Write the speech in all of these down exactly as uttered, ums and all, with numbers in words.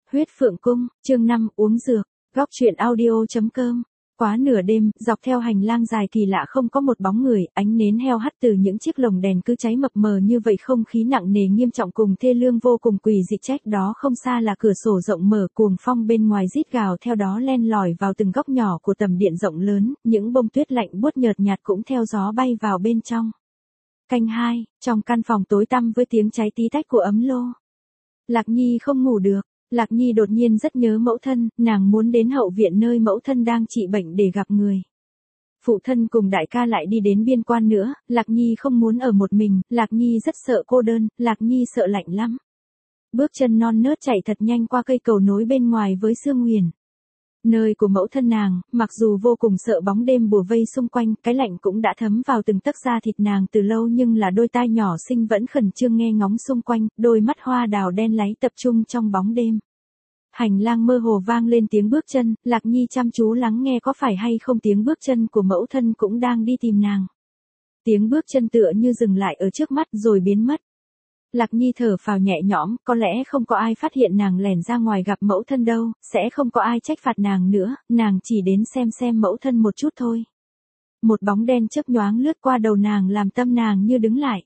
Huyết Phượng Cung, chương năm, uống dược, góc truyện audio.com. Quá nửa đêm, dọc theo hành lang dài kỳ lạ không có một bóng người, ánh nến heo hắt từ những chiếc lồng đèn cứ cháy mập mờ như vậy, không khí nặng nề nghiêm trọng cùng thê lương vô cùng quỷ dị. Trách đó không xa là cửa sổ rộng mở, cuồng phong bên ngoài rít gào theo đó len lỏi vào từng góc nhỏ của tầm điện rộng lớn, những bông tuyết lạnh buốt nhợt nhạt cũng theo gió bay vào bên trong. Canh hai, trong căn phòng tối tăm với tiếng cháy tí tách của ấm lô. Lạc Nhi không ngủ được. Lạc Nhi đột nhiên rất nhớ mẫu thân, nàng muốn đến hậu viện nơi mẫu thân đang trị bệnh để gặp người. Phụ thân cùng đại ca lại đi đến biên quan nữa, Lạc Nhi không muốn ở một mình, Lạc Nhi rất sợ cô đơn, Lạc Nhi sợ lạnh lắm. Bước chân non nớt chạy thật nhanh qua cây cầu nối bên ngoài với Sương Huyền. Nơi của mẫu thân nàng, mặc dù vô cùng sợ bóng đêm bủa vây xung quanh, cái lạnh cũng đã thấm vào từng tấc da thịt nàng từ lâu, nhưng là đôi tai nhỏ xinh vẫn khẩn trương nghe ngóng xung quanh, đôi mắt hoa đào đen láy tập trung trong bóng đêm. Hành lang mơ hồ vang lên tiếng bước chân, Lạc Nhi chăm chú lắng nghe có phải hay không tiếng bước chân của mẫu thân cũng đang đi tìm nàng. Tiếng bước chân tựa như dừng lại ở trước mắt rồi biến mất. Lạc Nhi thở phào nhẹ nhõm, có lẽ không có ai phát hiện nàng lẻn ra ngoài gặp mẫu thân đâu, sẽ không có ai trách phạt nàng nữa, nàng chỉ đến xem xem mẫu thân một chút thôi. Một bóng đen chớp nhoáng lướt qua đầu nàng làm tâm nàng như đứng lại.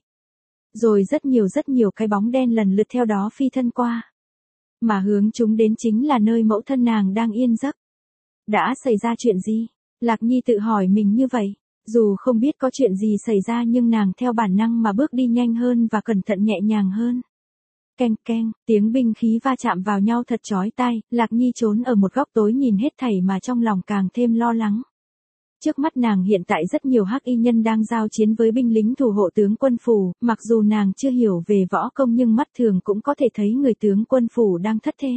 Rồi rất nhiều rất nhiều cái bóng đen lần lượt theo đó phi thân qua. Mà hướng chúng đến chính là nơi mẫu thân nàng đang yên giấc. Đã xảy ra chuyện gì? Lạc Nhi tự hỏi mình như vậy. Dù không biết có chuyện gì xảy ra nhưng nàng theo bản năng mà bước đi nhanh hơn và cẩn thận nhẹ nhàng hơn. Keng keng, tiếng binh khí va chạm vào nhau thật chói tai, Lạc Nhi trốn ở một góc tối nhìn hết thảy mà trong lòng càng thêm lo lắng. Trước mắt nàng hiện tại rất nhiều hắc y nhân đang giao chiến với binh lính thủ hộ tướng quân phủ, mặc dù nàng chưa hiểu về võ công nhưng mắt thường cũng có thể thấy người tướng quân phủ đang thất thế.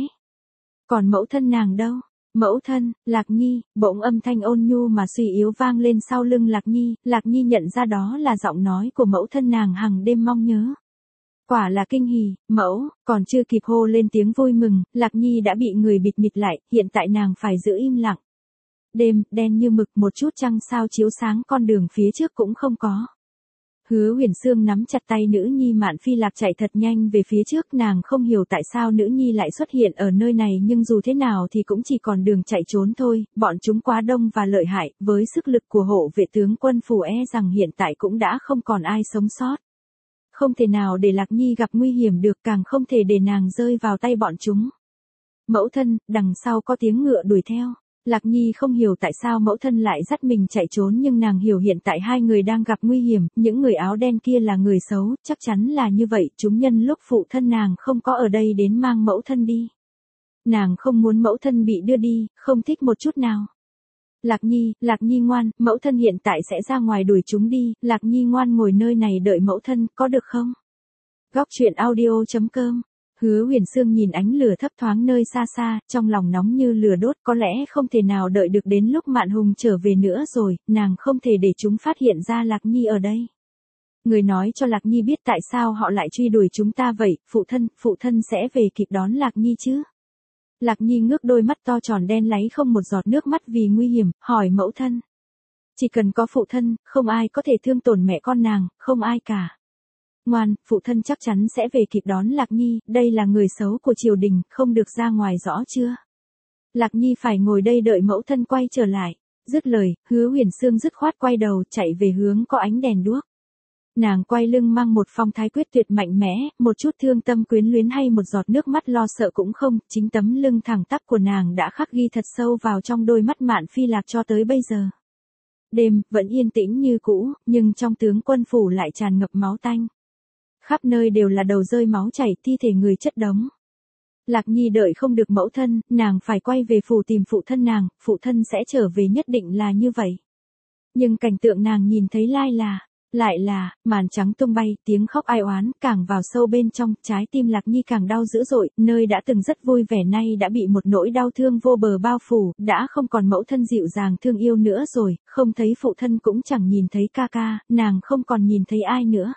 Còn mẫu thân nàng đâu? Mẫu thân, Lạc Nhi, bỗng âm thanh ôn nhu mà suy yếu vang lên sau lưng Lạc Nhi, Lạc Nhi nhận ra đó là giọng nói của mẫu thân nàng hằng đêm mong nhớ. Quả là kinh hỉ, mẫu, còn chưa kịp hô lên tiếng vui mừng, Lạc Nhi đã bị người bịt mịt lại, hiện tại nàng phải giữ im lặng. Đêm, đen như mực, một chút trăng sao chiếu sáng con đường phía trước cũng không có. Hứa Huyền Sương nắm chặt tay nữ nhi Mạn Phi Lạc chạy thật nhanh về phía trước, nàng không hiểu tại sao nữ nhi lại xuất hiện ở nơi này nhưng dù thế nào thì cũng chỉ còn đường chạy trốn thôi, bọn chúng quá đông và lợi hại, với sức lực của hộ vệ tướng quân phủ e rằng hiện tại cũng đã không còn ai sống sót. Không thể nào để Lạc Nhi gặp nguy hiểm được, càng không thể để nàng rơi vào tay bọn chúng. Mẫu thân, đằng sau có tiếng ngựa đuổi theo. Lạc Nhi không hiểu tại sao mẫu thân lại dắt mình chạy trốn nhưng nàng hiểu hiện tại hai người đang gặp nguy hiểm, những người áo đen kia là người xấu, chắc chắn là như vậy, chúng nhân lúc phụ thân nàng không có ở đây đến mang mẫu thân đi. Nàng không muốn mẫu thân bị đưa đi, không thích một chút nào. Lạc Nhi, Lạc Nhi ngoan, mẫu thân hiện tại sẽ ra ngoài đuổi chúng đi, Lạc Nhi ngoan ngồi nơi này đợi mẫu thân, có được không? Góc truyện audio.com. Hứa Huyền Sương nhìn ánh lửa thấp thoáng nơi xa xa, trong lòng nóng như lửa đốt, có lẽ không thể nào đợi được đến lúc Mạn Hùng trở về nữa rồi, nàng không thể để chúng phát hiện ra Lạc Nhi ở đây. Người nói cho Lạc Nhi biết tại sao họ lại truy đuổi chúng ta vậy, phụ thân, phụ thân sẽ về kịp đón Lạc Nhi chứ? Lạc Nhi ngước đôi mắt to tròn đen láy không một giọt nước mắt vì nguy hiểm, hỏi mẫu thân. Chỉ cần có phụ thân, không ai có thể thương tổn mẹ con nàng, không ai cả. Ngoan, phụ thân chắc chắn sẽ về kịp đón Lạc Nhi, đây là người xấu của triều đình, không được ra ngoài rõ chưa? Lạc Nhi phải ngồi đây đợi mẫu thân quay trở lại. Dứt lời, Hứa Huyền Sương dứt khoát quay đầu chạy về hướng có ánh đèn đuốc. Nàng quay lưng mang một phong thái quyết tuyệt mạnh mẽ, một chút thương tâm quyến luyến hay một giọt nước mắt lo sợ cũng không, chính tấm lưng thẳng tắp của nàng đã khắc ghi thật sâu vào trong đôi mắt Mạn Phi Lạc cho tới bây giờ. Đêm, vẫn yên tĩnh như cũ, nhưng trong tướng quân phủ lại tràn ngập máu tanh. Khắp nơi đều là đầu rơi máu chảy, thi thể người chất đống. Lạc Nhi đợi không được mẫu thân, nàng phải quay về phủ tìm phụ thân nàng, phụ thân sẽ trở về nhất định là như vậy. Nhưng cảnh tượng nàng nhìn thấy lai là, lại là, màn trắng tung bay, tiếng khóc ai oán, càng vào sâu bên trong, trái tim Lạc Nhi càng đau dữ dội, nơi đã từng rất vui vẻ nay đã bị một nỗi đau thương vô bờ bao phủ, đã không còn mẫu thân dịu dàng thương yêu nữa rồi, không thấy phụ thân cũng chẳng nhìn thấy ca ca, nàng không còn nhìn thấy ai nữa.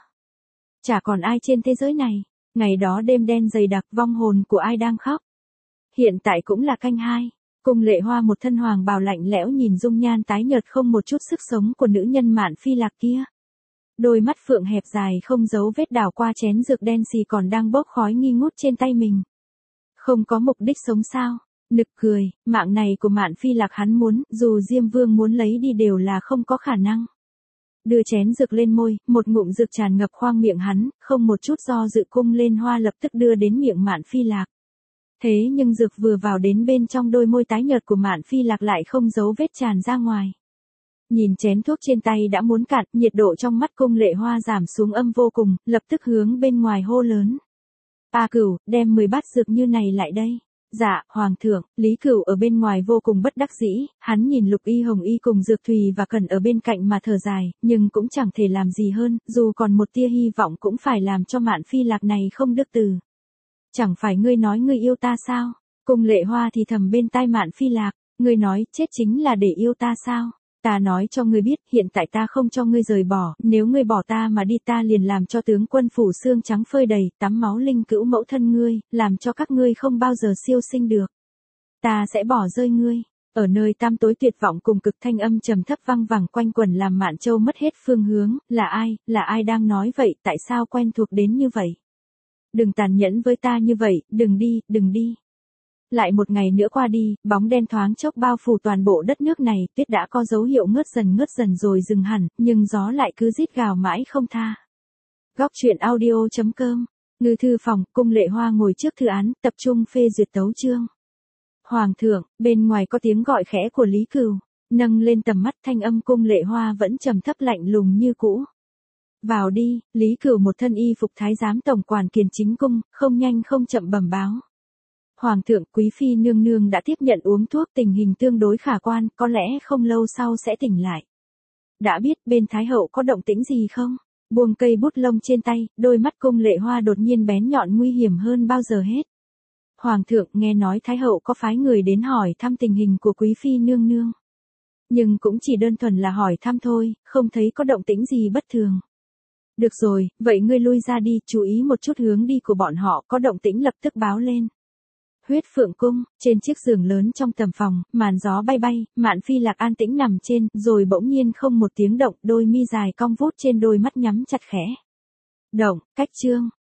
Chả còn ai trên thế giới này. Ngày đó đêm đen dày đặc, vong hồn của ai đang khóc. Hiện tại cũng là canh hai. Cung Lệ Hoa một thân hoàng bào lạnh lẽo nhìn dung nhan tái nhợt không một chút sức sống của nữ nhân Mạn Phi Lạc kia. Đôi mắt phượng hẹp dài không giấu vết đảo qua chén dược đen xì còn đang bốc khói nghi ngút trên tay mình. Không có mục đích sống sao? Nực cười, mạng này của Mạn Phi Lạc hắn muốn, dù Diêm Vương muốn lấy đi đều là không có khả năng. Đưa chén dược lên môi, một ngụm dược tràn ngập khoang miệng hắn, không một chút do dự cung lên hoa lập tức đưa đến miệng Mạn Phi Lạc. Thế nhưng dược vừa vào đến bên trong đôi môi tái nhợt của Mạn Phi Lạc lại không giấu vết tràn ra ngoài. Nhìn chén thuốc trên tay đã muốn cạn, nhiệt độ trong mắt cung lệ hoa giảm xuống âm vô cùng, lập tức hướng bên ngoài hô lớn. A Cửu, đem mười bát dược như này lại đây. Dạ, Hoàng thượng. Lý Cửu ở bên ngoài vô cùng bất đắc dĩ, hắn nhìn Lục Y Hồng Y cùng Dược Thùy và Cẩn ở bên cạnh mà thở dài, nhưng cũng chẳng thể làm gì hơn, dù còn một tia hy vọng cũng phải làm cho Mạn Phi Lạc này không đứt từ. Chẳng phải ngươi nói ngươi yêu ta sao? Cung lệ hoa thì thầm bên tai Mạn Phi Lạc, ngươi nói chết chính là để yêu ta sao? Ta nói cho ngươi biết, hiện tại ta không cho ngươi rời bỏ, nếu ngươi bỏ ta mà đi ta liền làm cho tướng quân phủ xương trắng phơi đầy, tắm máu linh cữu mẫu thân ngươi, làm cho các ngươi không bao giờ siêu sinh được. Ta sẽ bỏ rơi ngươi. Ở nơi tăm tối tuyệt vọng cùng cực thanh âm trầm thấp vang vẳng quanh quẩn làm Mạn Châu mất hết phương hướng, là ai, là ai đang nói vậy, tại sao quen thuộc đến như vậy? Đừng tàn nhẫn với ta như vậy, đừng đi, đừng đi. Lại một ngày nữa qua đi, bóng đen thoáng chốc bao phủ toàn bộ đất nước này, tuyết đã có dấu hiệu ngớt dần ngớt dần rồi dừng hẳn, nhưng gió lại cứ rít gào mãi không tha. Góc truyện audio chấm com, ngư thư phòng, cung lệ hoa ngồi trước thư án, tập trung phê duyệt tấu chương. Hoàng thượng, bên ngoài có tiếng gọi khẽ của Lý Cửu, nâng lên tầm mắt thanh âm cung lệ hoa vẫn trầm thấp lạnh lùng như cũ. Vào đi, Lý Cửu một thân y phục thái giám tổng quản kiền chính cung, không nhanh không chậm bẩm báo. Hoàng thượng, quý phi nương nương đã tiếp nhận uống thuốc, tình hình tương đối khả quan, có lẽ không lâu sau sẽ tỉnh lại. Đã biết bên Thái hậu có động tĩnh gì không? Buông cây bút lông trên tay, đôi mắt cung lệ hoa đột nhiên bén nhọn nguy hiểm hơn bao giờ hết. Hoàng thượng, nghe nói Thái hậu có phái người đến hỏi thăm tình hình của quý phi nương nương. Nhưng cũng chỉ đơn thuần là hỏi thăm thôi, không thấy có động tĩnh gì bất thường. Được rồi, vậy ngươi lui ra đi, chú ý một chút hướng đi của bọn họ, có động tĩnh lập tức báo lên. Huyết Phượng cung, trên chiếc giường lớn trong tầm phòng, màn gió bay bay, Mạn Phi Lạc an tĩnh nằm trên, rồi bỗng nhiên không một tiếng động, đôi mi dài cong vút trên đôi mắt nhắm chặt khẽ. Động, cách chương.